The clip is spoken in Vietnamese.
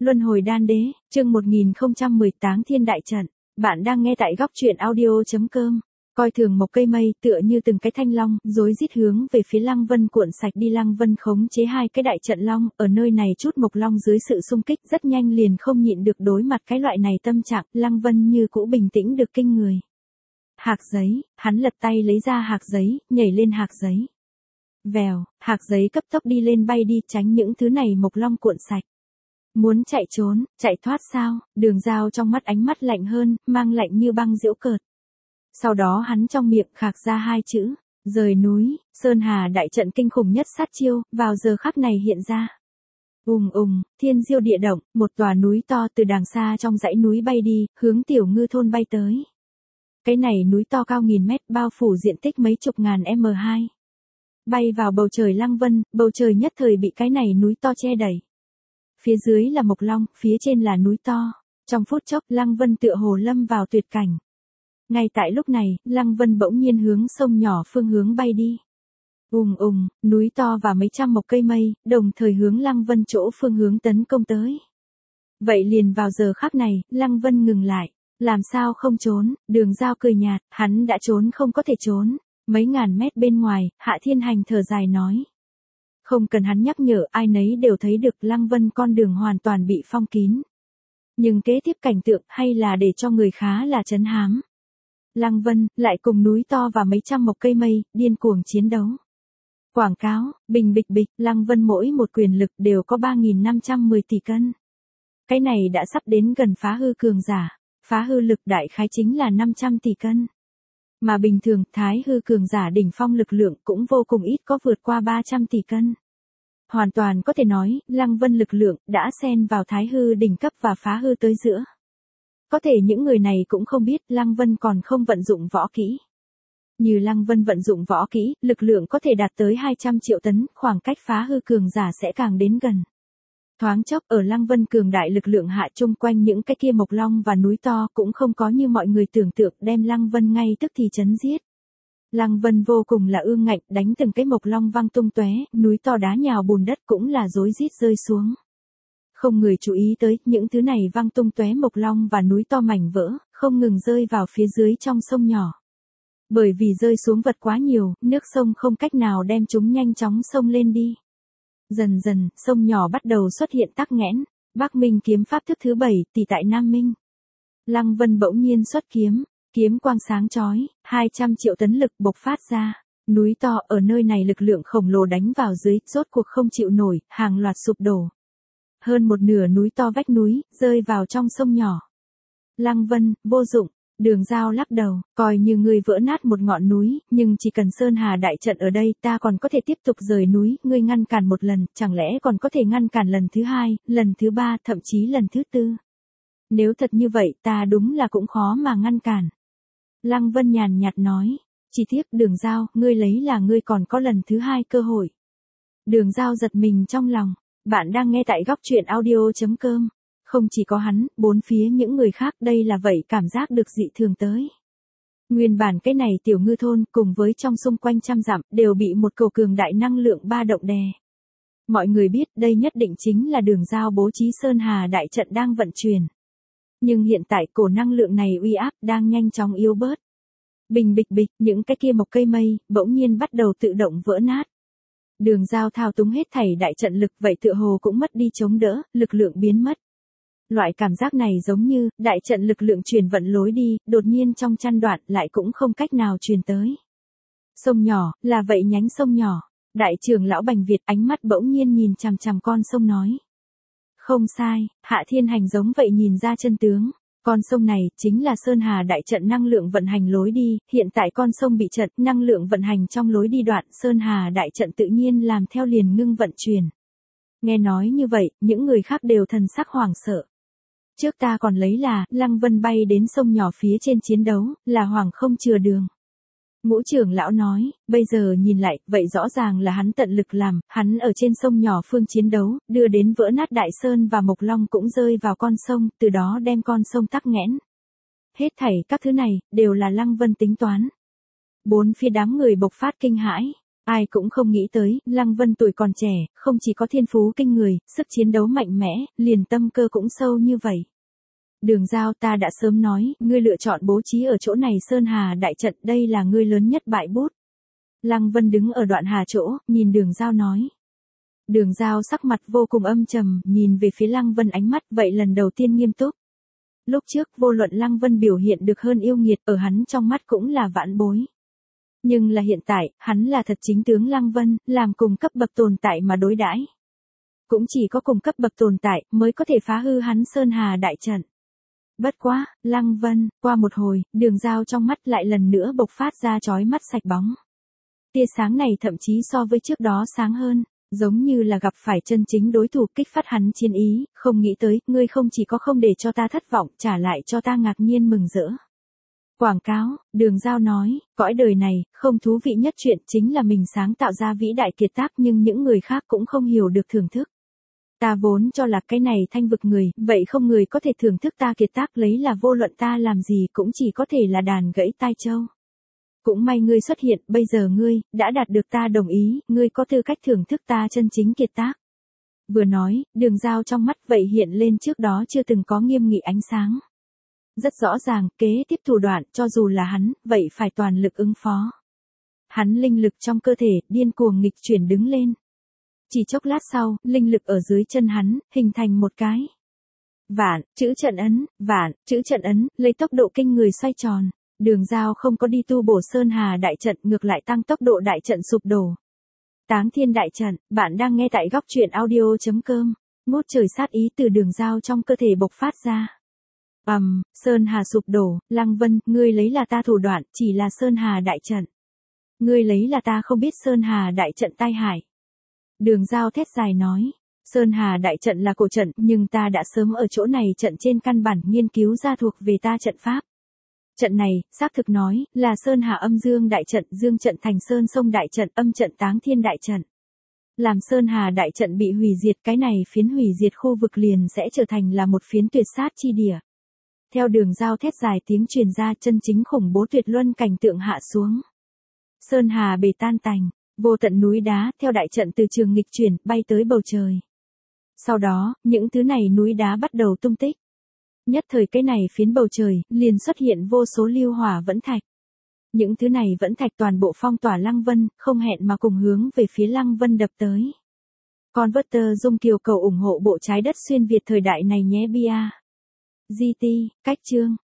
Luân hồi đan đế, chương 1010 Táng Thiên Đại Trận. Bạn đang nghe tại góc truyện audio.com. Coi thường một cây mây tựa như từng cái thanh long, rối rít hướng về phía Lăng Vân cuộn sạch đi. Lăng Vân khống chế hai cái đại trận long, ở nơi này chút mộc long dưới sự xung kích rất nhanh liền không nhịn được đối mặt cái loại này tâm trạng, Lăng Vân như cũ bình tĩnh được kinh người. Hạc giấy, hắn lật tay lấy ra hạc giấy, nhảy lên hạc giấy. Vèo, hạc giấy cấp tốc đi lên bay đi tránh những thứ này mộc long cuộn sạch. Muốn chạy trốn, chạy thoát sao? Đường Giao trong mắt ánh mắt lạnh hơn, mang lạnh như băng giễu cợt. Sau đó hắn trong miệng khạc ra hai chữ, rời núi. Sơn Hà đại trận kinh khủng nhất sát chiêu, vào giờ khắc này hiện ra. Thiên diêu địa động, một tòa núi to từ đàng xa trong dãy núi bay đi, hướng Tiểu Ngư thôn bay tới. Cái này núi to cao nghìn mét, bao phủ diện tích mấy chục ngàn m2. Bay vào bầu trời Lăng Vân, bầu trời nhất thời bị cái này núi to che đẩy. Phía dưới là mộc long, phía trên là núi to. Trong phút chốc Lăng Vân tựa hồ lâm vào tuyệt cảnh. Ngay tại lúc này, Lăng Vân bỗng nhiên hướng sông nhỏ phương hướng bay đi. Núi to và mấy trăm mộc cây mây, đồng thời hướng Lăng Vân chỗ phương hướng tấn công tới. Vậy liền vào giờ khắc này, Lăng Vân ngừng lại. Làm sao không trốn? Đường Giao cười nhạt, hắn đã trốn không có thể trốn. Mấy ngàn mét bên ngoài, Hạ Thiên Hành thở dài nói. Không cần hắn nhắc nhở, ai nấy đều thấy được Lăng Vân con đường hoàn toàn bị phong kín. Nhưng kế tiếp cảnh tượng hay là để cho người khá là trấn hám. Lăng Vân, lại cùng núi to và mấy trăm mộc cây mây, điên cuồng chiến đấu. Quảng cáo, bình bịch bịch, Lăng Vân mỗi một quyền lực đều có 3.510 tỷ cân. Cái này đã sắp đến gần phá hư cường giả, phá hư lực đại khái chính là 500 tỷ cân. Mà bình thường, thái hư cường giả đỉnh phong lực lượng cũng vô cùng ít có vượt qua 300 tỷ cân. Hoàn toàn có thể nói, Lăng Vân lực lượng đã xen vào thái hư đỉnh cấp và phá hư tới giữa. Có thể những người này cũng không biết Lăng Vân còn không vận dụng võ kỹ. Như Lăng Vân vận dụng võ kỹ, lực lượng có thể đạt tới 200 triệu tấn, khoảng cách phá hư cường giả sẽ càng đến gần. Thoáng chốc ở Lăng Vân cường đại lực lượng hạ chung quanh những cái kia mộc long và núi to cũng không có như mọi người tưởng tượng đem Lăng Vân ngay tức thì chấn giết. Lăng Vân vô cùng là ương ngạnh đánh từng cái mộc long văng tung tóe, núi to đá nhào bùn đất cũng là rối rít rơi xuống. Không người chú ý tới những thứ này văng tung tóe mộc long và núi to mảnh vỡ, không ngừng rơi vào phía dưới trong sông nhỏ. Bởi vì rơi xuống vật quá nhiều, nước sông không cách nào đem chúng nhanh chóng xông lên đi. Dần dần, sông nhỏ bắt đầu xuất hiện tắc nghẽn. Bắc Minh kiếm pháp thức thứ 7, tỷ tại Nam Minh. Lăng Vân bỗng nhiên xuất kiếm, kiếm quang sáng chói, 200 triệu tấn lực bộc phát ra. Núi to ở nơi này lực lượng khổng lồ đánh vào dưới, rốt cuộc không chịu nổi, hàng loạt sụp đổ. Hơn một nửa núi to vách núi, rơi vào trong sông nhỏ. Lăng Vân, vô dụng. Đường Giao lắc đầu, coi như ngươi vỡ nát một ngọn núi, nhưng chỉ cần Sơn Hà đại trận ở đây ta còn có thể tiếp tục rời núi, ngươi ngăn cản một lần, chẳng lẽ còn có thể ngăn cản lần thứ hai, lần thứ ba, thậm chí lần thứ tư. Nếu thật như vậy ta đúng là cũng khó mà ngăn cản. Lăng Vân nhàn nhạt nói, chỉ tiếc Đường Giao, ngươi lấy là ngươi còn có lần thứ hai cơ hội. Đường Giao giật mình trong lòng, bạn đang nghe tại góc truyện audio.com. Không chỉ có hắn, bốn phía những người khác đây là vậy cảm giác được dị thường tới. Nguyên bản cái này Tiểu Ngư thôn cùng với trong xung quanh trăm dặm đều bị một cầu cường đại năng lượng ba động đè. Mọi người biết đây nhất định chính là Đường Giao bố trí Sơn Hà đại trận đang vận chuyển. Nhưng hiện tại cổ năng lượng này uy áp đang nhanh chóng yếu bớt. Bình bịch bịch, những cái kia mộc cây mây bỗng nhiên bắt đầu tự động vỡ nát. Đường Giao thao túng hết thảy đại trận lực vậy tựa hồ cũng mất đi chống đỡ, lực lượng biến mất. Loại cảm giác này giống như, đại trận lực lượng truyền vận lối đi, đột nhiên trong chăn đoạn lại cũng không cách nào truyền tới. Sông nhỏ, là vậy nhánh sông nhỏ. Đại trưởng lão Bành Việt ánh mắt bỗng nhiên nhìn chằm chằm con sông nói. Không sai, Hạ Thiên Hành giống vậy nhìn ra chân tướng. Con sông này chính là Sơn Hà đại trận năng lượng vận hành lối đi, hiện tại con sông bị chặn, năng lượng vận hành trong lối đi đoạn, Sơn Hà đại trận tự nhiên làm theo liền ngưng vận chuyển. Nghe nói như vậy, những người khác đều thần sắc hoảng sợ. Trước ta còn lấy là, Lăng Vân bay đến sông nhỏ phía trên chiến đấu, là hoàng không chừa đường. Ngũ trưởng lão nói, bây giờ nhìn lại, vậy rõ ràng là hắn tận lực làm, hắn ở trên sông nhỏ phương chiến đấu, đưa đến vỡ nát đại sơn và mộc long cũng rơi vào con sông, từ đó đem con sông tắc nghẽn. Hết thảy các thứ này, đều là Lăng Vân tính toán. Bốn phía đám người bộc phát kinh hãi. Ai cũng không nghĩ tới, Lăng Vân tuổi còn trẻ, không chỉ có thiên phú kinh người, sức chiến đấu mạnh mẽ, liền tâm cơ cũng sâu như vậy. Đường Giao, ta đã sớm nói, ngươi lựa chọn bố trí ở chỗ này Sơn Hà đại trận, đây là ngươi lớn nhất bại bút. Lăng Vân đứng ở đoạn hà chỗ, nhìn Đường Giao nói. Đường Giao sắc mặt vô cùng âm trầm, nhìn về phía Lăng Vân ánh mắt vậy lần đầu tiên nghiêm túc. Lúc trước vô luận Lăng Vân biểu hiện được hơn yêu nghiệt, ở hắn trong mắt cũng là vãn bối. Nhưng là hiện tại, hắn là thật chính tướng Lăng Vân, làm cùng cấp bậc tồn tại mà đối đãi. Cũng chỉ có cùng cấp bậc tồn tại mới có thể phá hư hắn Sơn Hà đại trận. Bất quá, Lăng Vân, qua một hồi, Đường Giao trong mắt lại lần nữa bộc phát ra chói mắt sạch bóng. Tia sáng này thậm chí so với trước đó sáng hơn, giống như là gặp phải chân chính đối thủ, kích phát hắn chiến ý, không nghĩ tới, ngươi không chỉ có không để cho ta thất vọng, trả lại cho ta ngạc nhiên mừng rỡ. Quảng cáo, Đường Giao nói, cõi đời này, không thú vị nhất chuyện chính là mình sáng tạo ra vĩ đại kiệt tác nhưng những người khác cũng không hiểu được thưởng thức. Ta vốn cho là cái này thanh vực người, vậy không người có thể thưởng thức ta kiệt tác, lấy là vô luận ta làm gì cũng chỉ có thể là đàn gãy tai châu. Cũng may ngươi xuất hiện, bây giờ ngươi, đã đạt được ta đồng ý, ngươi có tư cách thưởng thức ta chân chính kiệt tác. Vừa nói, Đường Giao trong mắt vậy hiện lên trước đó chưa từng có nghiêm nghị ánh sáng. Rất rõ ràng, kế tiếp thủ đoạn, cho dù là hắn, vậy phải toàn lực ứng phó. Hắn linh lực trong cơ thể, điên cuồng nghịch chuyển đứng lên. Chỉ chốc lát sau, linh lực ở dưới chân hắn, hình thành một cái vạn, chữ trận ấn, lấy tốc độ kinh người xoay tròn. Đường Giao không có đi tu bổ Sơn Hà đại trận, ngược lại tăng tốc độ đại trận sụp đổ. Táng Thiên đại trận, bạn đang nghe tại góc truyện audio.com. Ngút trời sát ý từ Đường Giao trong cơ thể bộc phát ra. Sơn Hà sụp đổ, Lăng Vân, ngươi lấy là ta thủ đoạn, chỉ là Sơn Hà đại trận. Ngươi lấy là ta không biết Sơn Hà đại trận tai hại. Đường Giao thét dài nói, Sơn Hà đại trận là cổ trận, nhưng ta đã sớm ở chỗ này trận trên căn bản nghiên cứu ra thuộc về ta trận pháp. Trận này, xác thực nói, là Sơn Hà âm dương đại trận, dương trận thành Sơn Sông đại trận, âm trận Táng Thiên đại trận. Làm Sơn Hà đại trận bị hủy diệt, cái này phiến hủy diệt khu vực liền sẽ trở thành là một phiến tuyệt sát chi địa. Theo Đường Giao thét dài tiếng truyền ra, chân chính khủng bố tuyệt luân cảnh tượng hạ xuống. Sơn Hà bể tan tành, vô tận núi đá, theo đại trận từ trường nghịch chuyển, bay tới bầu trời. Sau đó, những thứ này núi đá bắt đầu tung tích. Nhất thời cái này phiến bầu trời, liền xuất hiện vô số lưu hỏa vẫn thạch. Những thứ này vẫn thạch toàn bộ phong tỏa Lăng Vân, không hẹn mà cùng hướng về phía Lăng Vân đập tới. Converter Dung Kiều cầu ủng hộ bộ trái đất xuyên Việt thời đại này nhé bia. GT, cách chương.